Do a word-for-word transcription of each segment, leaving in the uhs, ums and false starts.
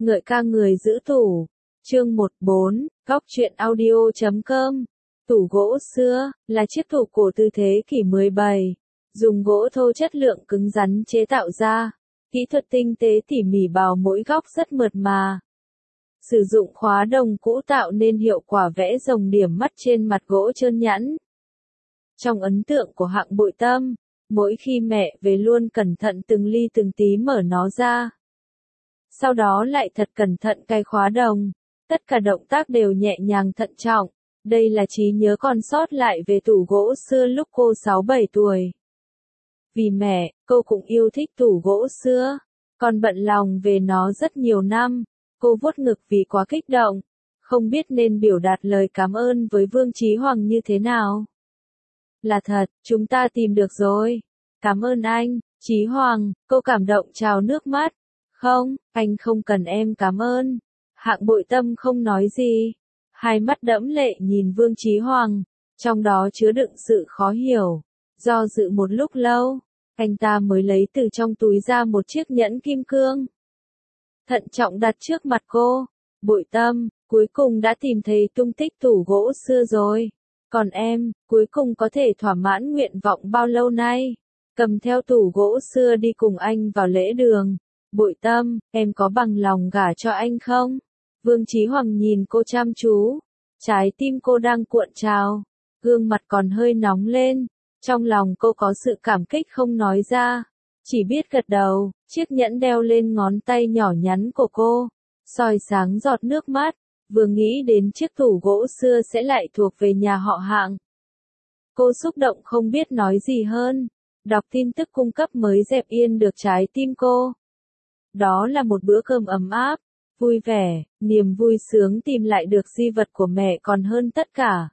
Ngợi ca người giữ tủ. Chương một bốn, Góc truyện audio chấm com. Tủ gỗ xưa, là chiếc tủ cổ từ thế kỷ mười bảy. Dùng gỗ thô chất lượng cứng rắn chế tạo ra. Kỹ thuật tinh tế tỉ mỉ bào mỗi góc rất mượt mà. Sử dụng khóa đồng cũ tạo nên hiệu quả vẽ rồng điểm mắt trên mặt gỗ trơn nhẵn. Trong ấn tượng của Hạng Bội Tâm, mỗi khi mẹ về luôn cẩn thận từng ly từng tí mở nó ra. Sau đó lại thật cẩn thận cài khóa đồng. Tất cả động tác đều nhẹ nhàng thận trọng. Đây là trí nhớ còn sót lại về tủ gỗ xưa lúc cô sáu bảy tuổi. Vì mẹ, cô cũng yêu thích tủ gỗ xưa. Còn bận lòng về nó rất nhiều năm. Cô vuốt ngực vì quá kích động. Không biết nên biểu đạt lời cảm ơn với Vương Chí Hoàng như thế nào. Là thật, chúng ta tìm được rồi. Cảm ơn anh, Chí Hoàng, cô cảm động trào nước mắt. Không, anh không cần em cảm ơn. Hạng Bội Tâm không nói gì. Hai mắt đẫm lệ nhìn Vương Chí Hoàng, trong đó chứa đựng sự khó hiểu. Do dự một lúc lâu, anh ta mới lấy từ trong túi ra một chiếc nhẫn kim cương. Thận trọng đặt trước mặt cô. Bội Tâm, cuối cùng đã tìm thấy tung tích tủ gỗ xưa rồi. Còn em, cuối cùng có thể thỏa mãn nguyện vọng bao lâu nay. Cầm theo tủ gỗ xưa đi cùng anh vào lễ đường. Bội Tâm, em có bằng lòng gả cho anh không? Vương Chí Hoàng nhìn cô chăm chú. Trái tim cô đang cuộn trào. Gương mặt còn hơi nóng lên. Trong lòng cô có sự cảm kích không nói ra. Chỉ biết gật đầu. Chiếc nhẫn đeo lên ngón tay nhỏ nhắn của cô. Soi sáng giọt nước mắt. Vừa nghĩ đến chiếc tủ gỗ xưa sẽ lại thuộc về nhà họ Hạng. Cô xúc động không biết nói gì hơn. Đọc tin tức cung cấp mới dẹp yên được trái tim cô. Đó là một bữa cơm ấm áp, vui vẻ, niềm vui sướng tìm lại được di vật của mẹ còn hơn tất cả.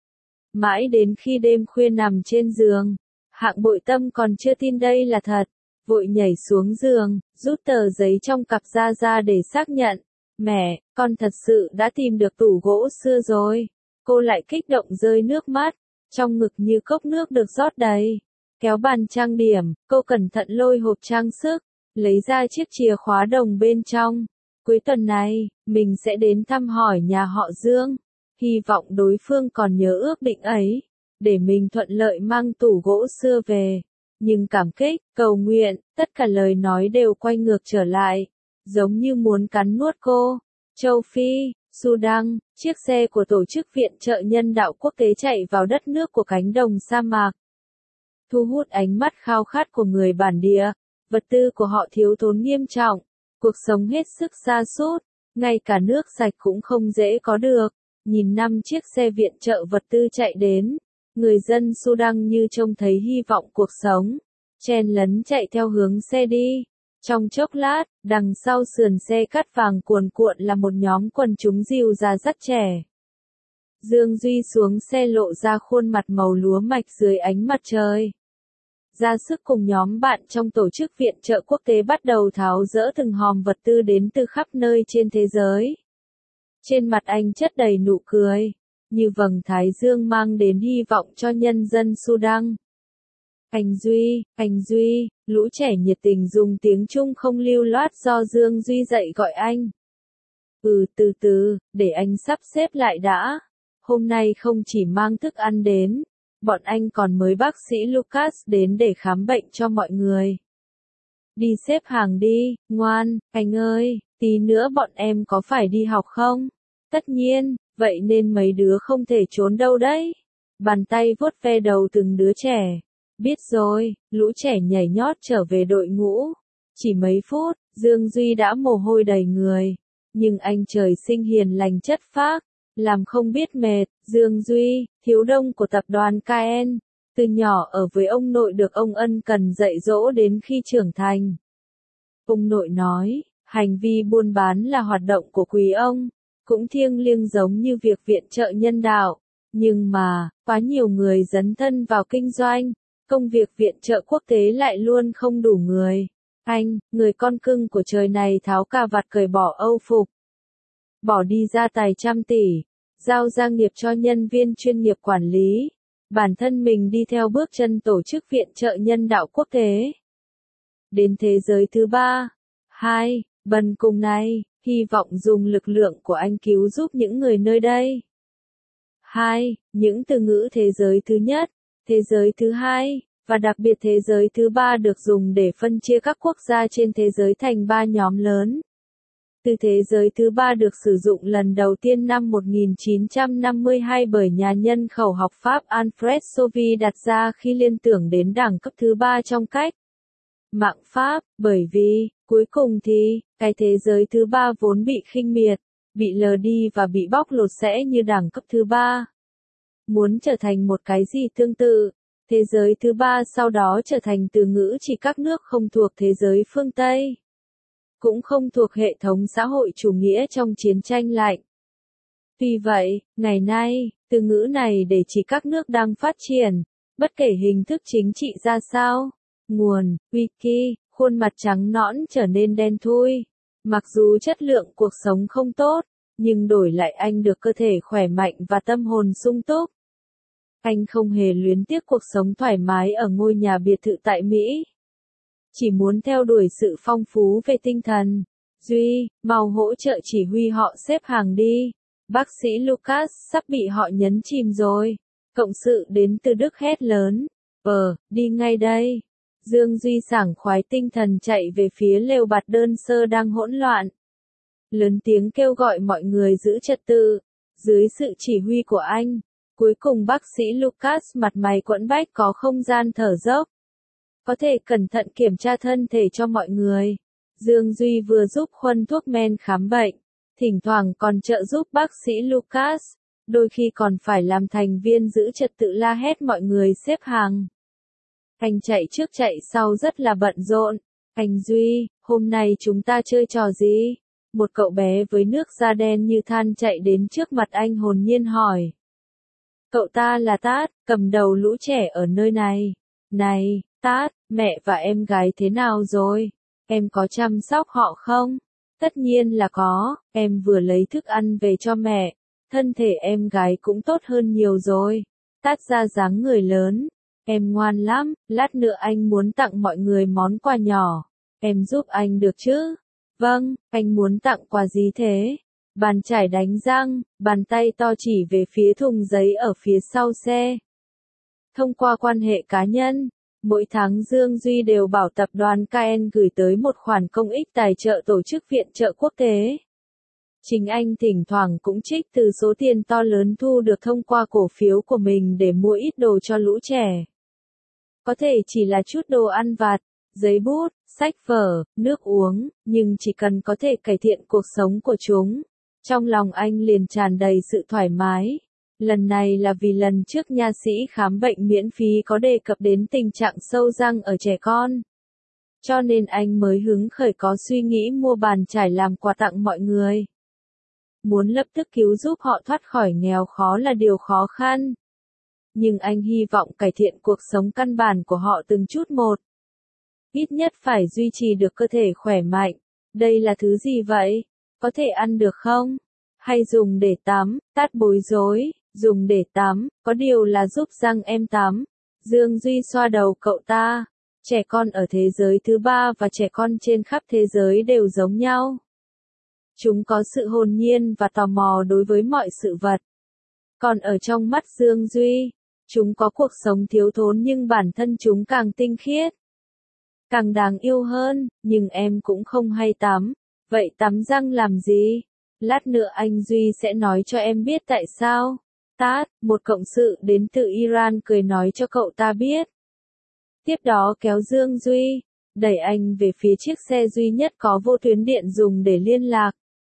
Mãi đến khi đêm khuya nằm trên giường, Hạng Bội Tâm còn chưa tin đây là thật, vội nhảy xuống giường, rút tờ giấy trong cặp ra ra để xác nhận. Mẹ, con thật sự đã tìm được tủ gỗ xưa rồi. Cô lại kích động rơi nước mắt, trong ngực như cốc nước được rót đầy. Kéo bàn trang điểm, cô cẩn thận lôi hộp trang sức, lấy ra chiếc chìa khóa đồng bên trong. Cuối tuần này, mình sẽ đến thăm hỏi nhà họ Dương. Hy vọng đối phương còn nhớ ước định ấy, để mình thuận lợi mang tủ gỗ xưa về. Nhưng cảm kích, cầu nguyện, tất cả lời nói đều quay ngược trở lại, giống như muốn cắn nuốt cô. Châu Phi, Sudan, chiếc xe của tổ chức viện trợ nhân đạo quốc tế chạy vào đất nước của cánh đồng sa mạc. Thu hút ánh mắt khao khát của người bản địa. Vật tư của họ thiếu thốn nghiêm trọng, cuộc sống hết sức sa sút, ngay cả nước sạch cũng không dễ có được. Nhìn năm chiếc xe viện trợ vật tư chạy đến, người dân Sudan như trông thấy hy vọng cuộc sống, chen lấn chạy theo hướng xe đi. Trong chốc lát, đằng sau sườn xe cát vàng cuồn cuộn là một nhóm quần chúng dìu già dắt trẻ. Dương Duy xuống xe lộ ra khuôn mặt màu lúa mạch dưới ánh mặt trời. Ra sức cùng nhóm bạn trong tổ chức viện trợ quốc tế bắt đầu tháo dỡ từng hòm vật tư đến từ khắp nơi trên thế giới. Trên mặt anh chất đầy nụ cười, như vầng thái dương mang đến hy vọng cho nhân dân Sudan. Anh Duy, anh Duy, lũ trẻ nhiệt tình dùng tiếng Trung không lưu loát do Dương Duy dạy gọi anh. Ừ từ từ, để anh sắp xếp lại đã. Hôm nay không chỉ mang thức ăn đến. Bọn anh còn mời bác sĩ Lucas đến để khám bệnh cho mọi người. Đi xếp hàng đi, ngoan, anh ơi, tí nữa bọn em có phải đi học không? Tất nhiên, vậy nên mấy đứa không thể trốn đâu đấy. Bàn tay vuốt ve đầu từng đứa trẻ. Biết rồi, lũ trẻ nhảy nhót trở về đội ngũ. Chỉ mấy phút, Dương Duy đã mồ hôi đầy người. Nhưng anh trời sinh hiền lành chất phác. Làm không biết mệt, Dương Duy, thiếu đông của tập đoàn ca en, từ nhỏ ở với ông nội được ông ân cần dạy dỗ đến khi trưởng thành. Ông nội nói, hành vi buôn bán là hoạt động của quý ông, cũng thiêng liêng giống như việc viện trợ nhân đạo. Nhưng mà, quá nhiều người dấn thân vào kinh doanh, công việc viện trợ quốc tế lại luôn không đủ người. Anh, người con cưng của trời này tháo cà vạt cởi bỏ âu phục. Bỏ đi ra tài trăm tỷ. Giao gia nghiệp cho nhân viên chuyên nghiệp quản lý. Bản thân mình đi theo bước chân tổ chức viện trợ nhân đạo quốc tế. Đến thế giới thứ ba. Hai, bần cùng này, hy vọng dùng lực lượng của anh cứu giúp những người nơi đây. hai. Những từ ngữ thế giới thứ nhất, thế giới thứ hai, và đặc biệt thế giới thứ ba được dùng để phân chia các quốc gia trên thế giới thành ba nhóm lớn. Từ thế giới thứ ba được sử dụng lần đầu tiên năm một nghìn chín trăm năm mươi hai bởi nhà nhân khẩu học Pháp Alfred Sauvy đặt ra khi liên tưởng đến đẳng cấp thứ ba trong cách mạng Pháp, bởi vì, cuối cùng thì, cái thế giới thứ ba vốn bị khinh miệt, bị lờ đi và bị bóc lột sẽ như đẳng cấp thứ ba. Muốn trở thành một cái gì tương tự, thế giới thứ ba sau đó trở thành từ ngữ chỉ các nước không thuộc thế giới phương Tây, cũng không thuộc hệ thống xã hội chủ nghĩa trong chiến tranh lạnh. Tuy vậy, ngày nay, từ ngữ này để chỉ các nước đang phát triển, bất kể hình thức chính trị ra sao. Nguồn, Wiki, khuôn mặt trắng nõn trở nên đen thui. Mặc dù chất lượng cuộc sống không tốt, nhưng đổi lại anh được cơ thể khỏe mạnh và tâm hồn sung túc. Anh không hề luyến tiếc cuộc sống thoải mái ở ngôi nhà biệt thự tại Mỹ. Chỉ muốn theo đuổi sự phong phú về tinh thần. Duy, mau hỗ trợ chỉ huy họ xếp hàng đi. Bác sĩ Lucas sắp bị họ nhấn chìm rồi. Cộng sự đến từ Đức hét lớn. Ờ, đi ngay đây. Dương Duy sảng khoái tinh thần chạy về phía lều bạt đơn sơ đang hỗn loạn. Lớn tiếng kêu gọi mọi người giữ trật tự. Dưới sự chỉ huy của anh, cuối cùng bác sĩ Lucas mặt mày quẫn bách có không gian thở dốc. Có thể cẩn thận kiểm tra thân thể cho mọi người. Dương Duy vừa giúp Khuân thuốc men khám bệnh, thỉnh thoảng còn trợ giúp bác sĩ Lucas, đôi khi còn phải làm thành viên giữ trật tự la hét mọi người xếp hàng. Anh chạy trước chạy sau rất là bận rộn. Anh Duy, hôm nay chúng ta chơi trò gì? Một cậu bé với nước da đen như than chạy đến trước mặt anh hồn nhiên hỏi. Cậu ta là Tát, cầm đầu lũ trẻ ở nơi này. Này, Tát, mẹ và em gái thế nào rồi? Em có chăm sóc họ không? Tất nhiên là có, em vừa lấy thức ăn về cho mẹ. Thân thể em gái cũng tốt hơn nhiều rồi. Tát ra dáng người lớn. Em ngoan lắm, lát nữa anh muốn tặng mọi người món quà nhỏ. Em giúp anh được chứ? Vâng, anh muốn tặng quà gì thế? Bàn chải đánh răng, bàn tay to chỉ về phía thùng giấy ở phía sau xe. Thông qua quan hệ cá nhân, mỗi tháng Dương Duy đều bảo tập đoàn ca en gửi tới một khoản công ích tài trợ tổ chức viện trợ quốc tế. Chính anh thỉnh thoảng cũng trích từ số tiền to lớn thu được thông qua cổ phiếu của mình để mua ít đồ cho lũ trẻ. Có thể chỉ là chút đồ ăn vặt, giấy bút, sách vở, nước uống, nhưng chỉ cần có thể cải thiện cuộc sống của chúng. Trong lòng anh liền tràn đầy sự thoải mái. Lần này là vì lần trước nha sĩ khám bệnh miễn phí có đề cập đến tình trạng sâu răng ở trẻ con. Cho nên anh mới hứng khởi có suy nghĩ mua bàn chải làm quà tặng mọi người. Muốn lập tức cứu giúp họ thoát khỏi nghèo khó là điều khó khăn. Nhưng anh hy vọng cải thiện cuộc sống căn bản của họ từng chút một. Ít nhất phải duy trì được cơ thể khỏe mạnh. Đây là thứ gì vậy? Có thể ăn được không? Hay dùng để tắm? Tát bối rối. Dùng để tắm, có điều là giúp răng em tắm. Dương Duy xoa đầu cậu ta. Trẻ con ở thế giới thứ ba và trẻ con trên khắp thế giới đều giống nhau. Chúng có sự hồn nhiên và tò mò đối với mọi sự vật. Còn ở trong mắt Dương Duy, chúng có cuộc sống thiếu thốn nhưng bản thân chúng càng tinh khiết, càng đáng yêu hơn, nhưng em cũng không hay tắm. Vậy tắm răng làm gì? Lát nữa anh Duy sẽ nói cho em biết tại sao. Tát, một cộng sự đến từ Iran cười nói cho cậu ta biết. Tiếp đó kéo Dương Duy, đẩy anh về phía chiếc xe duy nhất có vô tuyến điện dùng để liên lạc.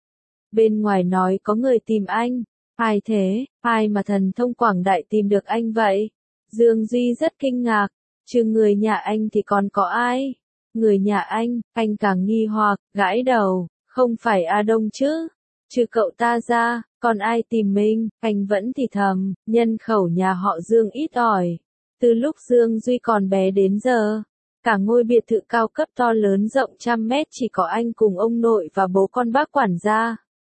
Bên ngoài nói có người tìm anh. Ai thế? Ai mà thần thông quảng đại tìm được anh vậy? Dương Duy rất kinh ngạc. Trừ người nhà anh thì còn có ai? Người nhà anh, anh càng nghi hoặc, gãi đầu. Không phải A Đông chứ? Trừ cậu ta ra, còn ai tìm mình? Anh vẫn thì thầm, nhân khẩu nhà họ Dương ít ỏi. Từ lúc Dương Duy còn bé đến giờ, cả ngôi biệt thự cao cấp to lớn rộng trăm mét chỉ có anh cùng ông nội và bố con bác quản gia.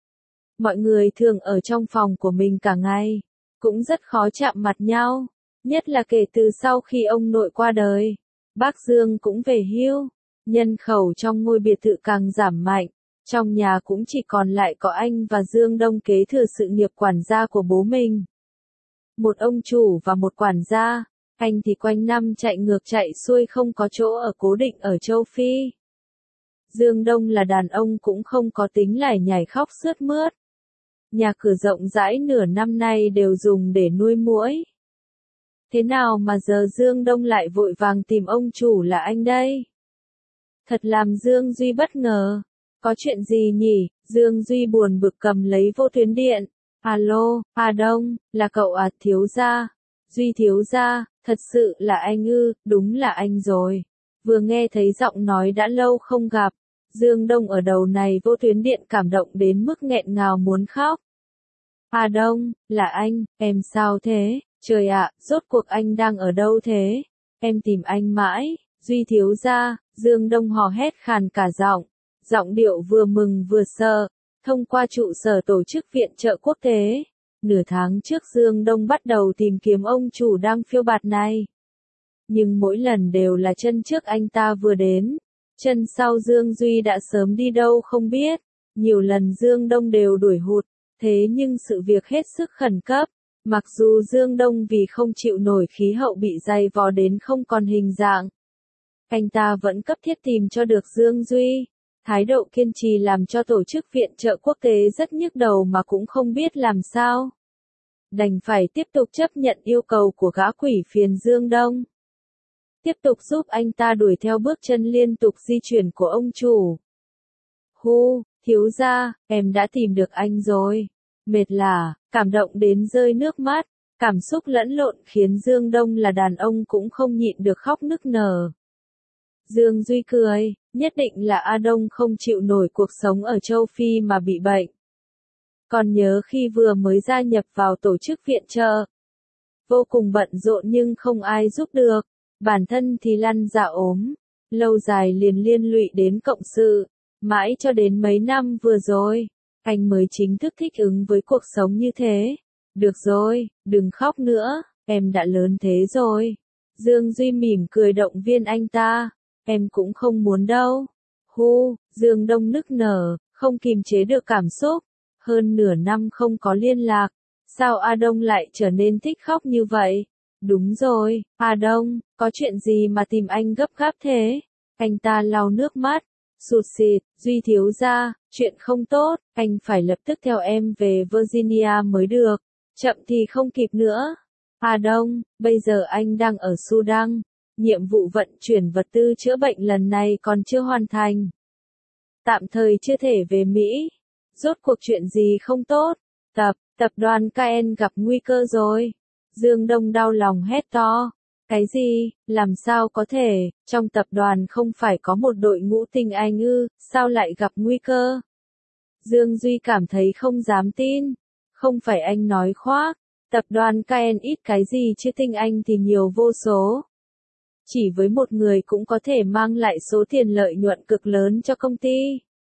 Mọi người thường ở trong phòng của mình cả ngày, cũng rất khó chạm mặt nhau, nhất là kể từ sau khi ông nội qua đời. Bác Dương cũng về hưu, nhân khẩu trong ngôi biệt thự càng giảm mạnh. Trong nhà cũng chỉ còn lại có anh và Dương Đông kế thừa sự nghiệp quản gia của bố mình. Một ông chủ và một quản gia, anh thì quanh năm chạy ngược chạy xuôi không có chỗ ở cố định ở châu Phi. Dương Đông là đàn ông cũng không có tính lải nhải khóc sướt mướt. Nhà cửa rộng rãi nửa năm nay đều dùng để nuôi muỗi. Thế nào mà giờ Dương Đông lại vội vàng tìm ông chủ là anh đây? Thật làm Dương Duy bất ngờ. Có chuyện gì nhỉ? Dương Duy buồn bực cầm lấy vô tuyến điện. Alo, A Đông, là cậu à thiếu gia? Duy thiếu gia, thật sự là anh ư, đúng là anh rồi. Vừa nghe thấy giọng nói đã lâu không gặp. Dương Đông ở đầu này vô tuyến điện cảm động đến mức nghẹn ngào muốn khóc. A Đông, là anh, em sao thế? Trời ạ, rốt cuộc anh đang ở đâu thế? Em tìm anh mãi. Duy thiếu gia, Dương Đông hò hét khàn cả giọng. Giọng điệu vừa mừng vừa sợ. Thông qua trụ sở tổ chức viện trợ quốc tế, nửa tháng trước Dương Đông bắt đầu tìm kiếm ông chủ đang phiêu bạt này. Nhưng mỗi lần đều là chân trước anh ta vừa đến, chân sau Dương Duy đã sớm đi đâu không biết. Nhiều lần Dương Đông đều đuổi hụt, thế nhưng sự việc hết sức khẩn cấp. Mặc dù Dương Đông vì không chịu nổi khí hậu bị dày vò đến không còn hình dạng, anh ta vẫn cấp thiết tìm cho được Dương Duy. Thái độ kiên trì làm cho tổ chức viện trợ quốc tế rất nhức đầu mà cũng không biết làm sao. Đành phải tiếp tục chấp nhận yêu cầu của gã quỷ phiền Dương Đông. Tiếp tục giúp anh ta đuổi theo bước chân liên tục di chuyển của ông chủ. Hu, thiếu gia, em đã tìm được anh rồi. Mệt là, cảm động đến rơi nước mắt, cảm xúc lẫn lộn khiến Dương Đông là đàn ông cũng không nhịn được khóc nức nở. Dương Duy cười, nhất định là A Đông không chịu nổi cuộc sống ở châu Phi mà bị bệnh. Còn nhớ khi vừa mới gia nhập vào tổ chức viện trợ, vô cùng bận rộn nhưng không ai giúp được, bản thân thì lăn dạ ốm, lâu dài liền liên lụy đến cộng sự, mãi cho đến mấy năm vừa rồi, anh mới chính thức thích ứng với cuộc sống như thế. Được rồi, đừng khóc nữa, em đã lớn thế rồi. Dương Duy mỉm cười động viên anh ta. Em cũng không muốn đâu. Hu, Dương Đông nức nở, không kìm chế được cảm xúc. Hơn nửa năm không có liên lạc. Sao A Đông lại trở nên thích khóc như vậy? Đúng rồi, A Đông, có chuyện gì mà tìm anh gấp gáp thế? Anh ta lau nước mắt, sụt sịt, Duy thiếu gia, chuyện không tốt, anh phải lập tức theo em về Virginia mới được. Chậm thì không kịp nữa. A Đông, bây giờ anh đang ở Sudan. Nhiệm vụ vận chuyển vật tư chữa bệnh lần này còn chưa hoàn thành. Tạm thời chưa thể về Mỹ. Rốt cuộc chuyện gì không tốt? Tập, tập đoàn ca en gặp nguy cơ rồi. Dương Đông đau lòng hét to. Cái gì? Làm sao có thể? Trong tập đoàn không phải có một đội ngũ tinh anh ư? Sao lại gặp nguy cơ? Dương Duy cảm thấy không dám tin. Không phải anh nói khoác. Tập đoàn ca en ít cái gì chứ tinh anh thì nhiều vô số. Chỉ với một người cũng có thể mang lại số tiền lợi nhuận cực lớn cho công ty.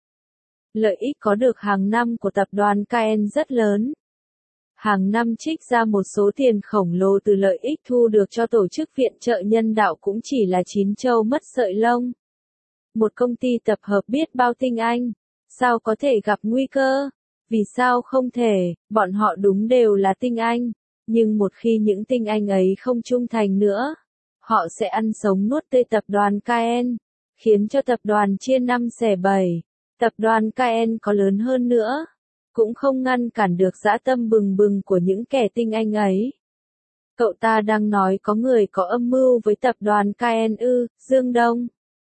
Lợi ích có được hàng năm của tập đoàn ca en rất lớn. Hàng năm trích ra một số tiền khổng lồ từ lợi ích thu được cho tổ chức viện trợ nhân đạo cũng chỉ là chín châu mất sợi lông. Một công ty tập hợp biết bao tinh anh, sao có thể gặp nguy cơ? Vì sao không thể, bọn họ đúng đều là tinh anh, nhưng một khi những tinh anh ấy không trung thành nữa, họ sẽ ăn sống nuốt tươi tập đoàn ca en, khiến cho tập đoàn chia năm xẻ bảy. Tập đoàn ca en có lớn hơn nữa, cũng không ngăn cản được dã tâm bừng bừng của những kẻ tinh anh ấy. Cậu ta đang nói có người có âm mưu với tập đoàn ca en ư, Dương Đông.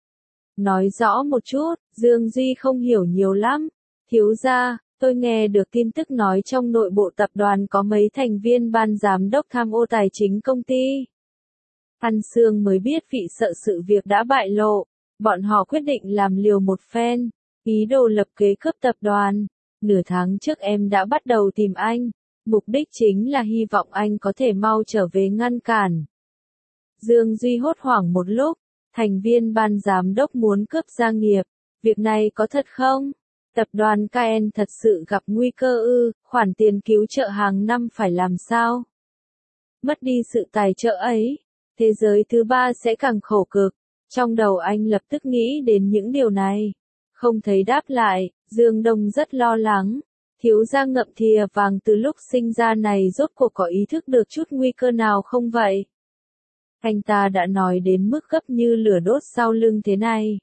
Nói rõ một chút, Dương Duy không hiểu nhiều lắm. Thiếu gia, tôi nghe được tin tức nói trong nội bộ tập đoàn có mấy thành viên ban giám đốc tham ô tài chính công ty. Ăn xương mới biết vị sợ sự việc đã bại lộ, bọn họ quyết định làm liều một phen, ý đồ lập kế cướp tập đoàn. Nửa tháng trước em đã bắt đầu tìm anh, mục đích chính là hy vọng anh có thể mau trở về ngăn cản. Dương Duy hốt hoảng một lúc, thành viên ban giám đốc muốn cướp gia nghiệp, việc này có thật không? Tập đoàn ca en thật sự gặp nguy cơ ư, khoản tiền cứu trợ hàng năm phải làm sao? Mất đi sự tài trợ ấy, thế giới thứ ba sẽ càng khổ cực. Trong đầu anh lập tức nghĩ đến những điều này. Không thấy đáp lại, Dương Đông rất lo lắng. Thiếu gia ngậm thìa vàng từ lúc sinh ra này rốt cuộc có ý thức được chút nguy cơ nào không vậy? Anh ta đã nói đến mức gấp như lửa đốt sau lưng thế này.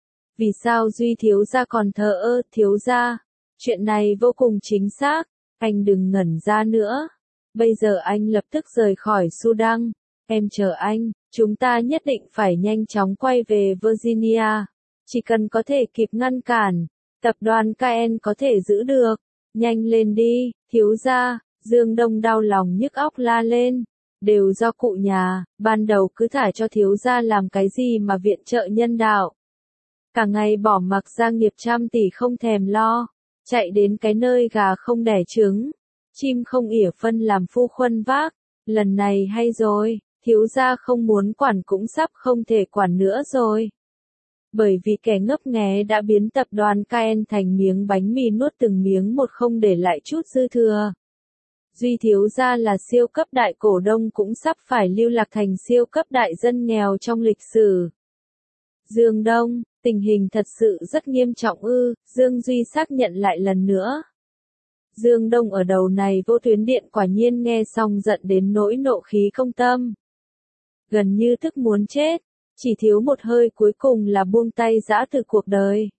Vì sao Duy thiếu gia còn thờ ơ, thiếu gia? Chuyện này vô cùng chính xác, anh đừng ngẩn ra nữa. Bây giờ anh lập tức rời khỏi Sudan. Em chờ anh, chúng ta nhất định phải nhanh chóng quay về Virginia. Chỉ cần có thể kịp ngăn cản, tập đoàn ca en có thể giữ được. Nhanh lên đi, thiếu gia. Dương Đông đau lòng nhức óc la lên. Đều do cụ nhà, ban đầu cứ thả cho thiếu gia làm cái gì mà viện trợ nhân đạo. Cả ngày bỏ mặc gia nghiệp trăm tỷ không thèm lo, chạy đến cái nơi gà không đẻ trứng, chim không ỉa phân làm phu khuân vác. Lần này hay rồi, thiếu gia không muốn quản cũng sắp không thể quản nữa rồi. Bởi vì kẻ ngấp nghé đã biến tập đoàn ca en thành miếng bánh mì nuốt từng miếng một không để lại chút dư thừa. Duy thiếu gia là siêu cấp đại cổ đông cũng sắp phải lưu lạc thành siêu cấp đại dân nghèo trong lịch sử. Dương Đông, tình hình thật sự rất nghiêm trọng ư, Dương Duy xác nhận lại lần nữa. Dương Đông ở đầu này vô tuyến điện quả nhiên nghe xong giận đến nỗi nộ khí công tâm. Gần như tức muốn chết, chỉ thiếu một hơi cuối cùng là buông tay giã từ cuộc đời.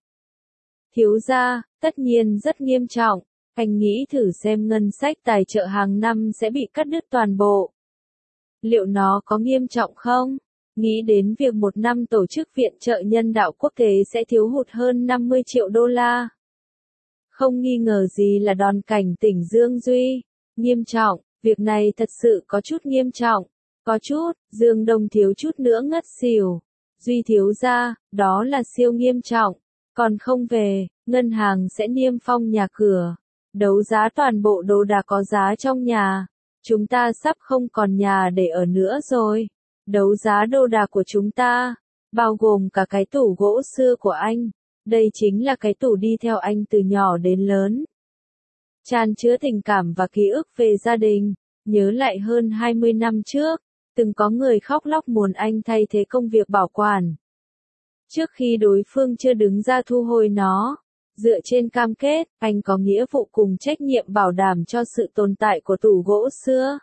Thiếu gia, tất nhiên rất nghiêm trọng. Anh nghĩ thử xem ngân sách tài trợ hàng năm sẽ bị cắt đứt toàn bộ. Liệu nó có nghiêm trọng không? Nghĩ đến việc một năm tổ chức viện trợ nhân đạo quốc tế sẽ thiếu hụt hơn năm mươi triệu đô la. Không nghi ngờ gì là đòn cảnh tỉnh Dương Duy. Nghiêm trọng, việc này thật sự có chút nghiêm trọng. Có chút, Dương Đông thiếu chút nữa ngất xỉu. Duy thiếu gia, đó là siêu nghiêm trọng. Còn không về, ngân hàng sẽ niêm phong nhà cửa. Đấu giá toàn bộ đồ đạc có giá trong nhà. Chúng ta sắp không còn nhà để ở nữa rồi. Đấu giá đồ đạc của chúng ta, bao gồm cả cái tủ gỗ xưa của anh. Đây chính là cái tủ đi theo anh từ nhỏ đến lớn. Chan chứa tình cảm và ký ức về gia đình. Nhớ lại hơn hai mươi năm trước, từng có người khóc lóc muốn anh thay thế công việc bảo quản. Trước khi đối phương chưa đứng ra thu hồi nó. Dựa trên cam kết, anh có nghĩa vụ cùng trách nhiệm bảo đảm cho sự tồn tại của tủ gỗ xưa.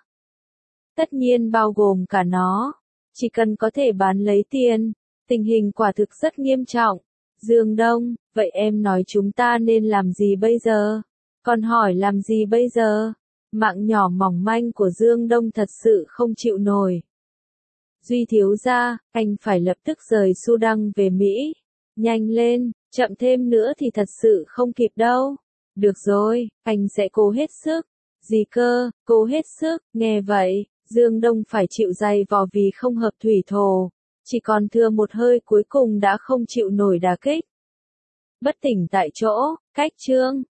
Tất nhiên bao gồm cả nó. Chỉ cần có thể bán lấy tiền, tình hình quả thực rất nghiêm trọng. Dương Đông, vậy em nói chúng ta nên làm gì bây giờ? Còn hỏi làm gì bây giờ? Mạng nhỏ mỏng manh của Dương Đông thật sự không chịu nổi. Duy thiếu gia, anh phải lập tức rời Sudan về Mỹ. Nhanh lên, chậm thêm nữa thì thật sự không kịp đâu. Được rồi, anh sẽ cố hết sức. Gì cơ, cố hết sức, nghe vậy, Dương Đông phải chịu dày vò vì không hợp thủy thổ. Chỉ còn thừa một hơi cuối cùng đã không chịu nổi đả kích. Bất tỉnh tại chỗ, cách chương.